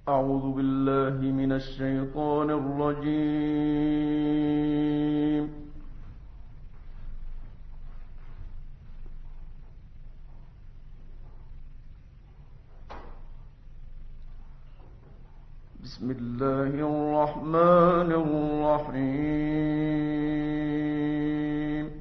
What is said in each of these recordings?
أعوذ بالله من الشيطان الرجيم. بسم الله الرحمن الرحيم.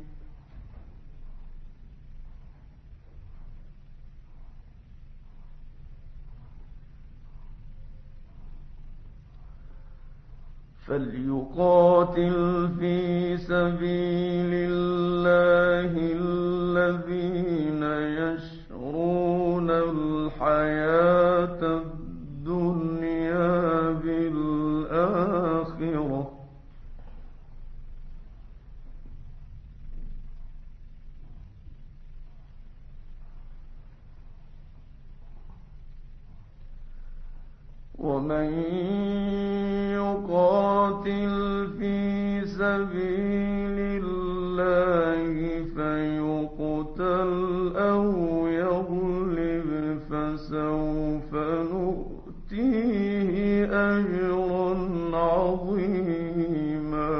فليقاتل في سبيل الله الذين يشرون الحياة الدنيا بالآخرة، ومن يقاتل في سبيل الله فيقتل أو يغلب فسوف نؤتيه أجرا عظيما.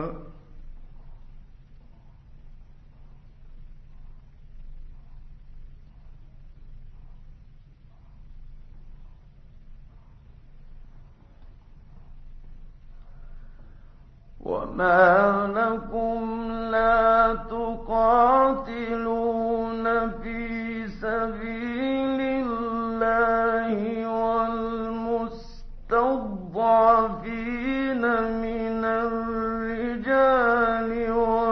وما لكم لا تقاتلون في سبيل الله والمستضعفين من الرجال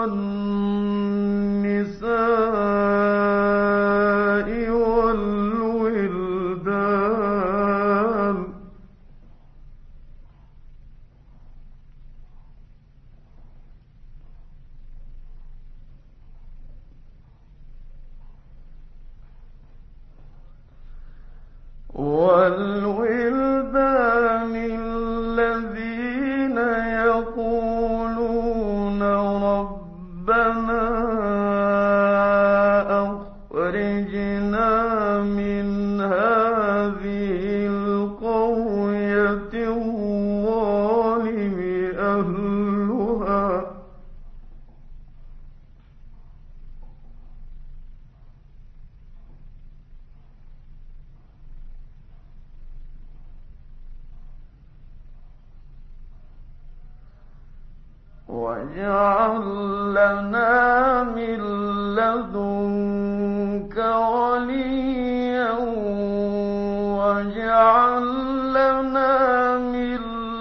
والنساء والولدان الذين يقولون ربنا أخرجنا من هذه القرية الظالم أهلها واجعل لنا من لدنك وليا واجعل لنا من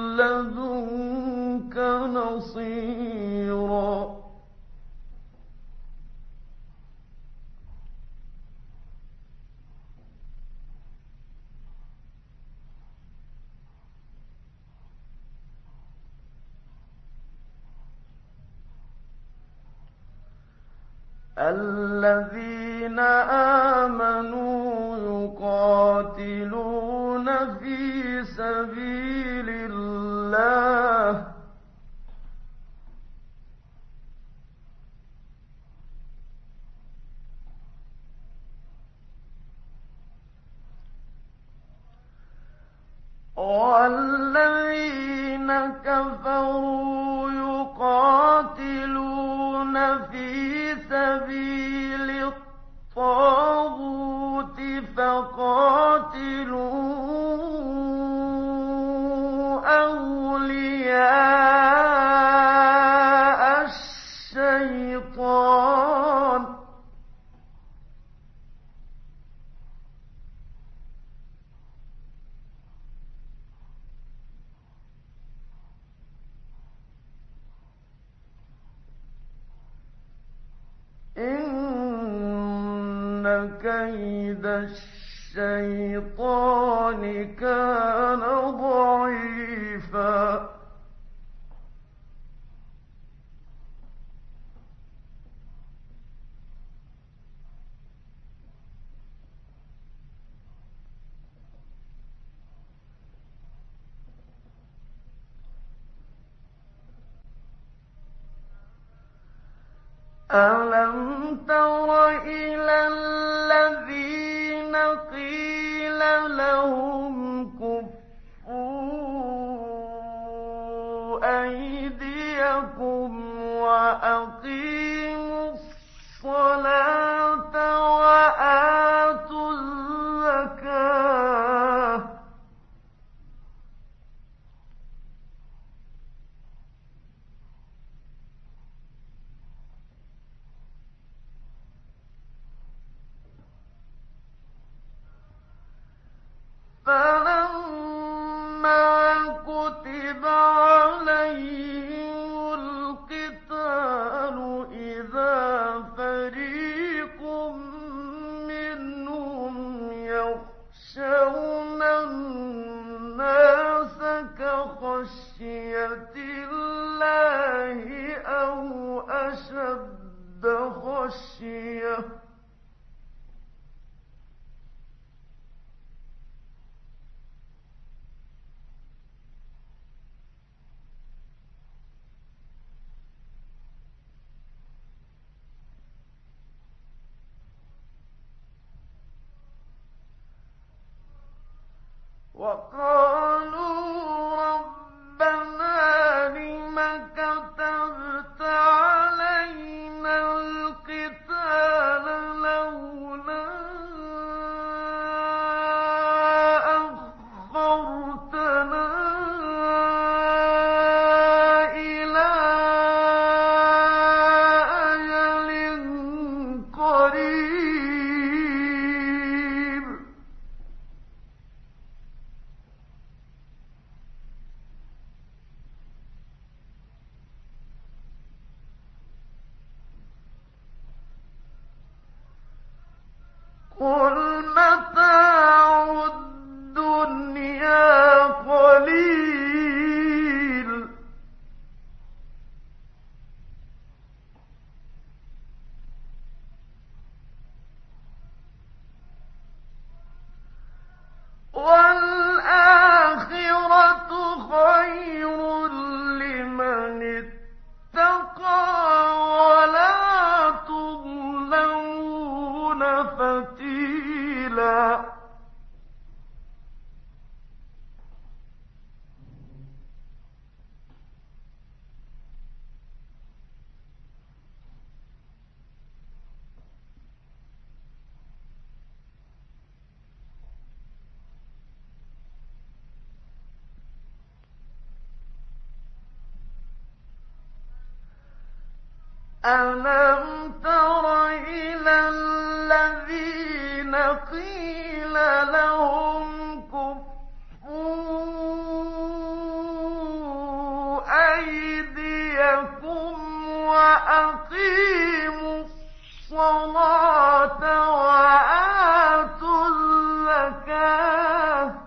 لدنك نصيرا. الذين آمنوا يقاتلون في سبيل الله والذين كفروا يقاتلون في سبيل الطاغوت فقاتلوا أولياء الشيطان إن كيد الشيطان كان ضعيفا. ألم تر إلى الذين قيل لهم كفوا أيديكم وأقيموا الصلاة وآتوا الزكاة فلما كتب عليهم القتال إذا فريق منهم يخشون الناس كخشية الله أو أشد خشية وقالوا ربنا لم كتبت علينا القتال لولا أخرتنا إلى أجل قريب قل متاع الدنيا قليل والآخرة خير لمن اتقى ولا تظلمون فتيلا ألم تر إلى الذين قيل لهم كفوا أيديكم وأقيموا الصلاة وآتوا الزكاة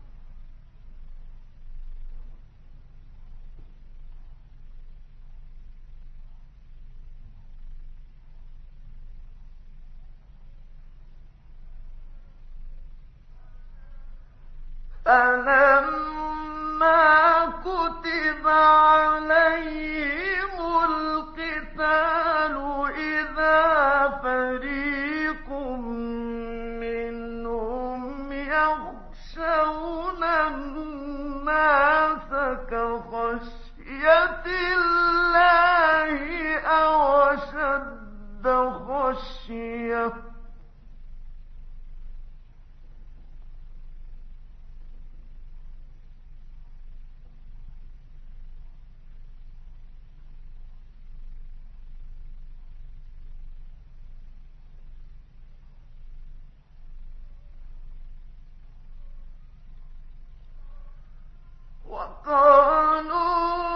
فلما كتب عليهم القتال إذا فريق منهم يخشون الناس كخشية الله أو أشد خشية وقالوا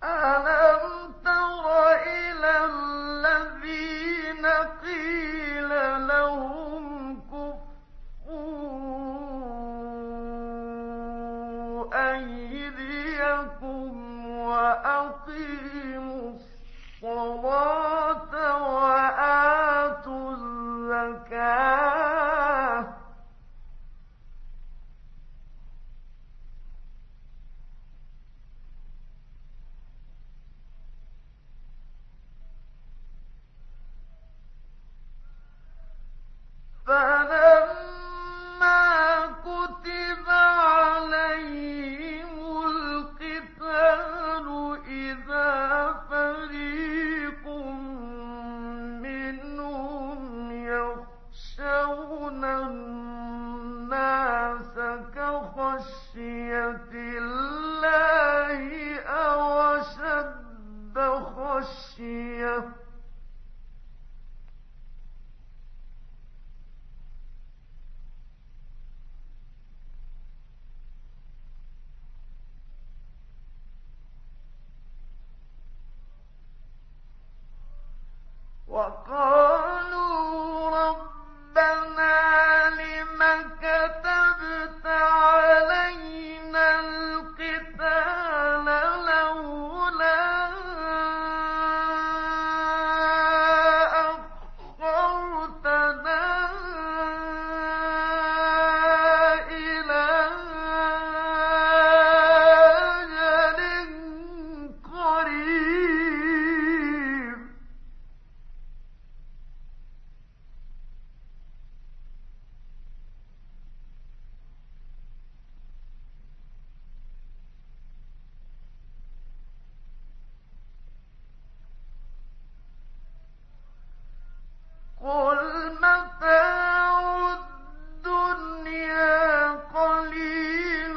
ألم تر إلى الذين قيل لهم كفوا أيديكم وأقيموا الصلاة وآتوا الزكاة فلما كتب عليهم القتال إذا فريق منهم يخشون الناس كخشية الله أو أشد خشية وقالوا ربنا لم كتبت علينا القتال لولا أخرتنا إلى أجل قريب قل متاع الدنيا قليل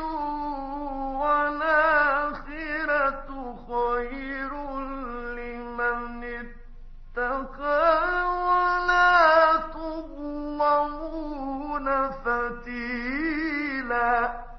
والآخرة خير لمن اتقى ولا تظلمون فتيلا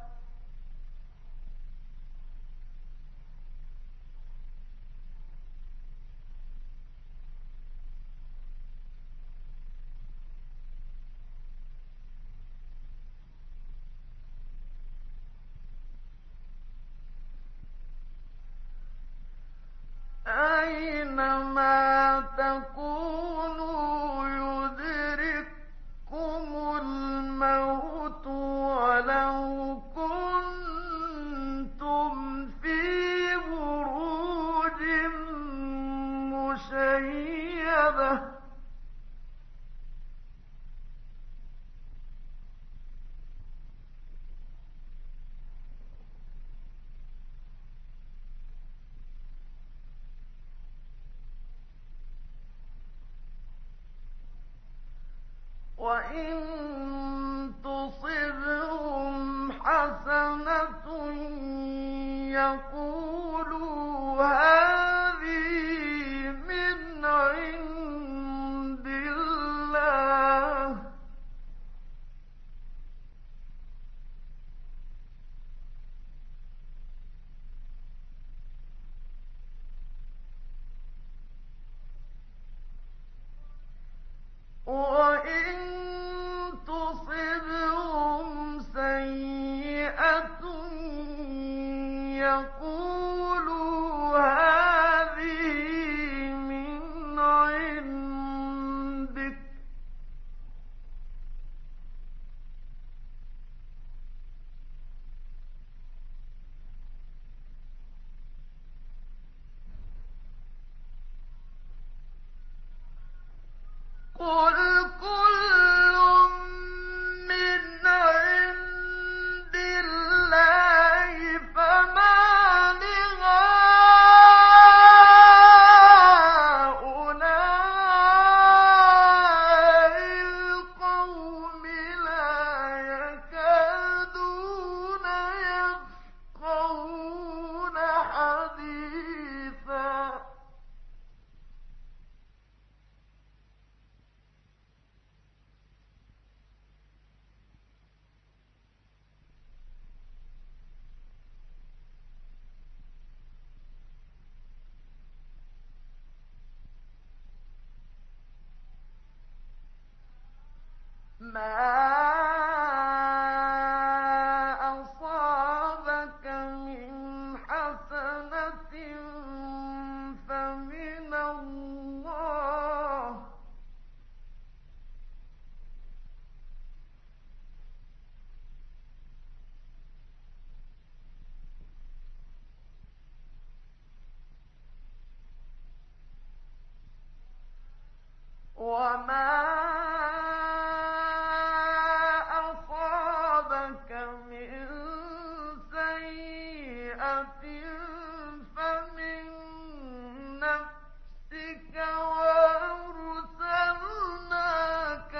أينما تكونوا يدرككم الموت ولو كنتم في بروج مشيدة وإن تصبهم حسنة يقولوا هذه من عند الله وإن تصبهم سيئة يقولوا هذه من عندك قل كل من عند الله فما لهؤلاء القوم لا يكادون يفقهون حديثا ما أصابك من حسنة فمن الله، وما أصابك من سيئة فمن نفسك، وأرسلناك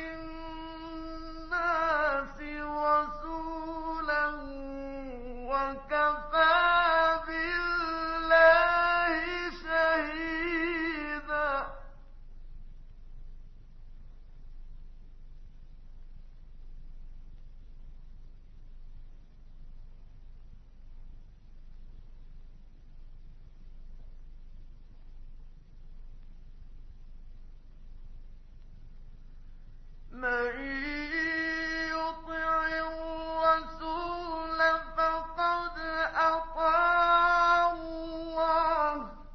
للناس رسولا وكفى بالله شهيدا. من يطع الرسول فقد أطاع الله،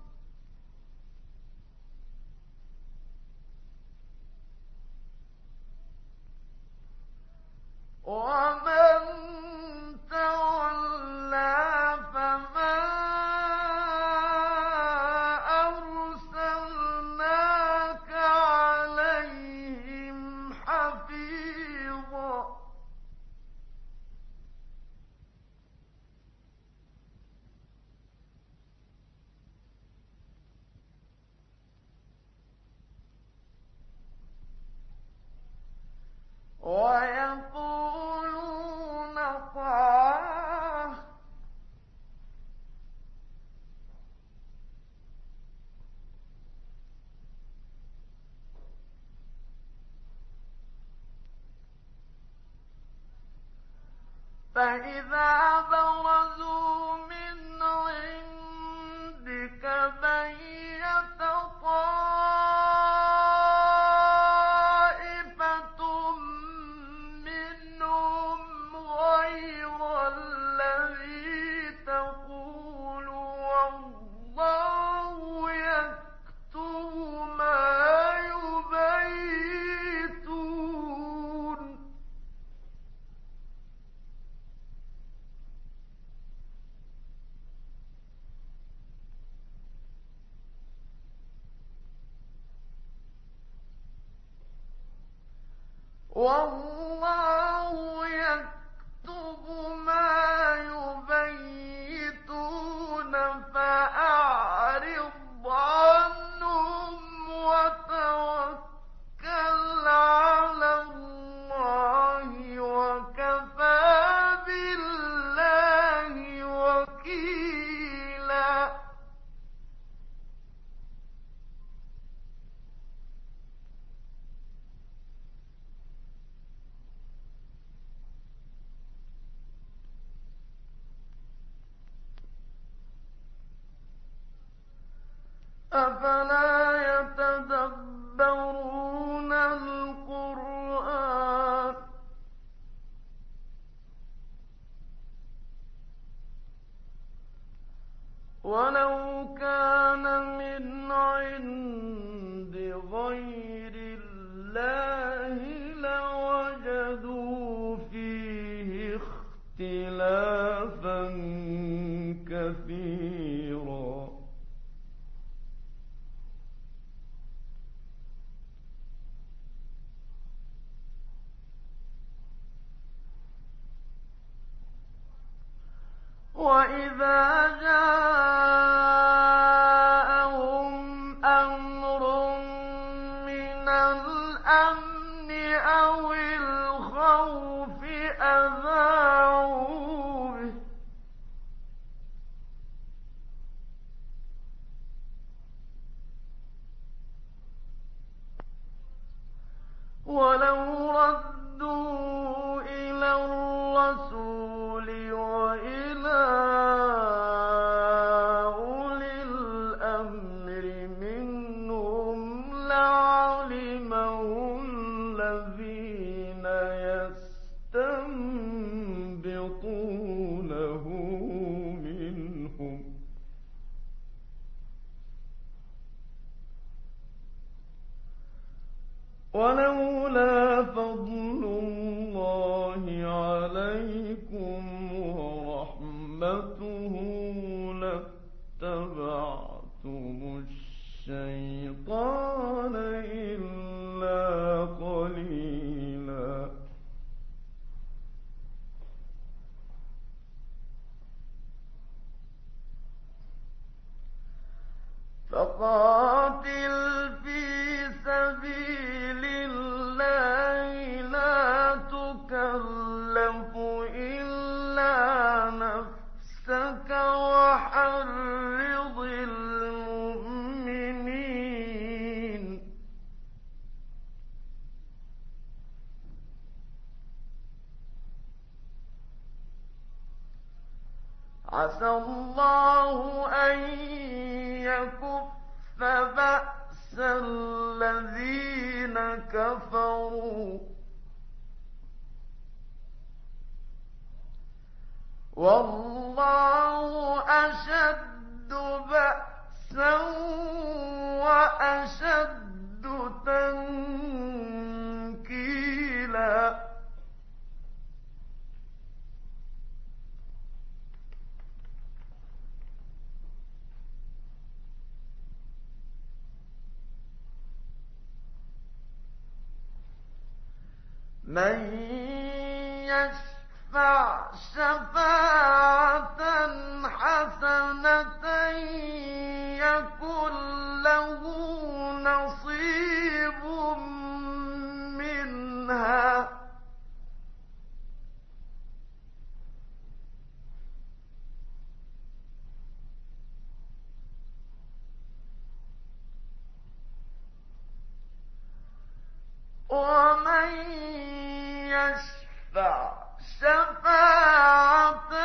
ومن تولى فما أرسلناك عليهم حفيظا. ويقولون طاعة فإذا برزوا من عندك بيت طائفة منهم غير الذي تقول، والله يكتب ما يبيتون. والله يكتب ما يبيتون، فأعرض عنهم وتوكل على الله، وكفى بالله وكيلا. أفلا يتدبرون القرآن ولو كان من عند غير الله لوجدوا فيه اختلافا كثيرا. وإذا جاءهم أمر من الأمن أو الخوف أذاعوا به، ولو ردوا إلى الرسول وإلى أولي الأمر منهم لعلمه الذين ولولا فضل الله عليكم ورحمته لاتبعتم الشيطان إلا قليلا. فقاتل في سبيل الله لا تكلف إلا نفسك وحرض المؤمنين. عسى الله أن يكف بأس الذين كفروا والله أشد بأسا وأشد تنكيلا. من يشفع شفاعة حسنة يكن له نصيب منها ومن يشفع شفاعة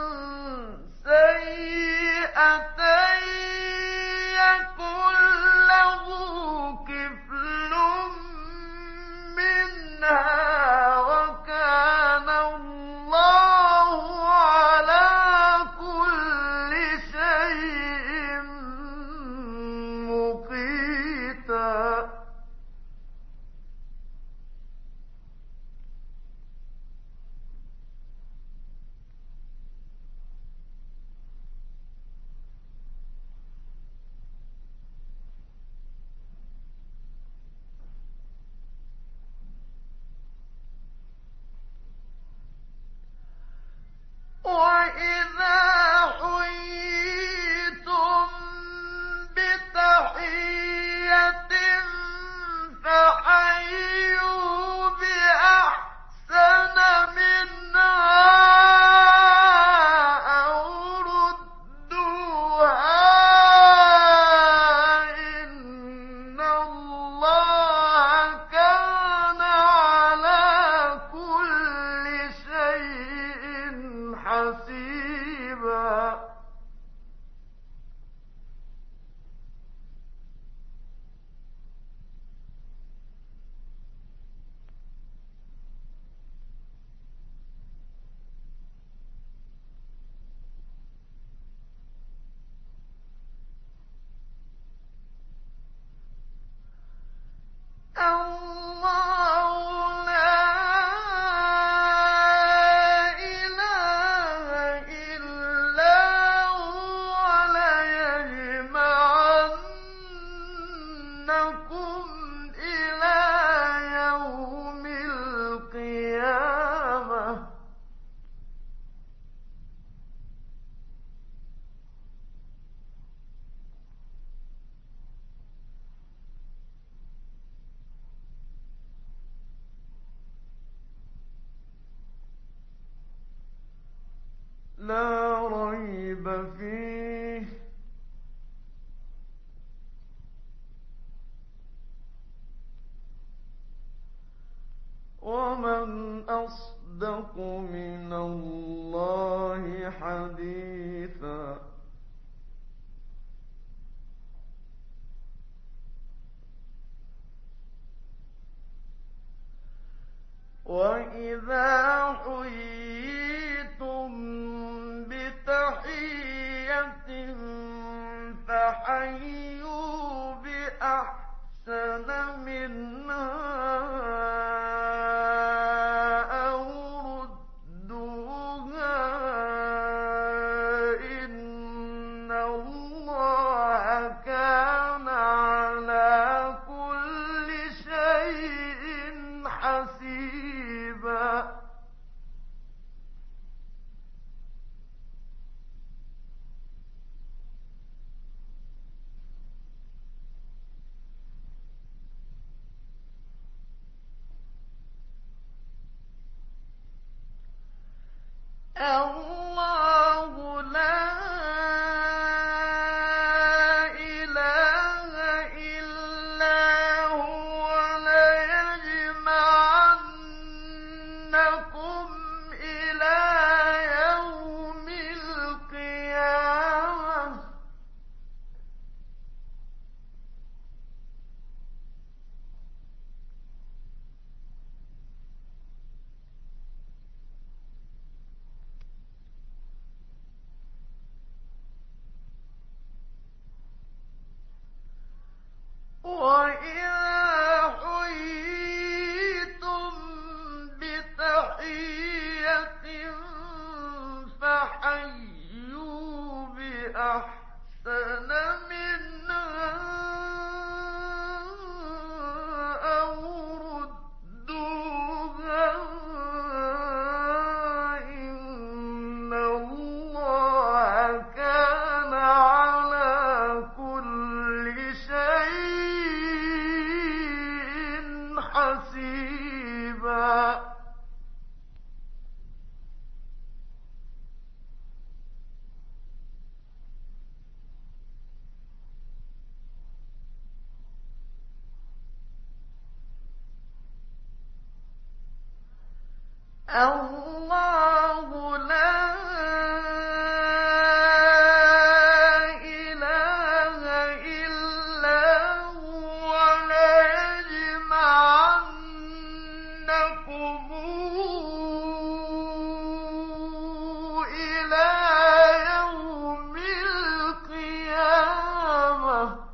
سيئة يكن له كفل منها وكان الله على كل شيء مقيتا. وإذا حييتم بتحية فحيوا بأحسن منها أو ردوها إن الله كان على كل شيء حسيبا. الله لا إله إلا هو ليجمعنكم إلى يوم القيامة. لا ريب فيه ومن أصدق من الله حديثا. وإذا حييتم بتحية فحيوا بأحسن منها أو ردوها إن الله كان على كل شيء حسيبا. وإذا حييتم بتحية فحيوا بأحسن منها أو ردوها إن الله كان على كل شيء حسيبا. وإذا حييتم بتحية فحيوا بأحسن منها أو ردوها إن الله كان على كل شيء حسيبا. وإذا حييتم بتحية فحيوا بأحسن منها الله لا إله إلا هو ليجمعنكم إلى يوم القيامة وَإِذَا حُيِّيتُم بِتَحِيَّةٍ فَحَيُّوا بِأَحْسَنَ مِنْهَا أَوْ رُدُّوهَا ۗ إِنَّ اللَّهَ كَانَ عَلَىٰ كُلِّ شيء حسيبا الله لا إله إلا هو ليجمعنكم إلى يوم القيامة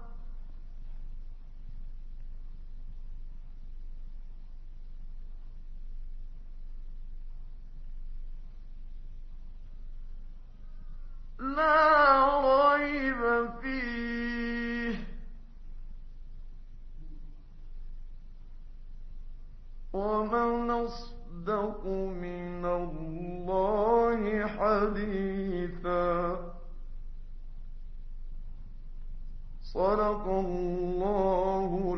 لا ريب فيه ومن أصدق من الله حديثا صدق الله